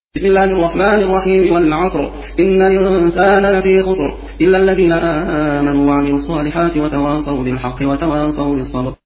بسم الله الرحمن الرحيم والعصر إن الإنسان لفي خسر إلا الذين آمنوا وعملوا الصالحات وتواصوا بالحق وتواصوا بالصبر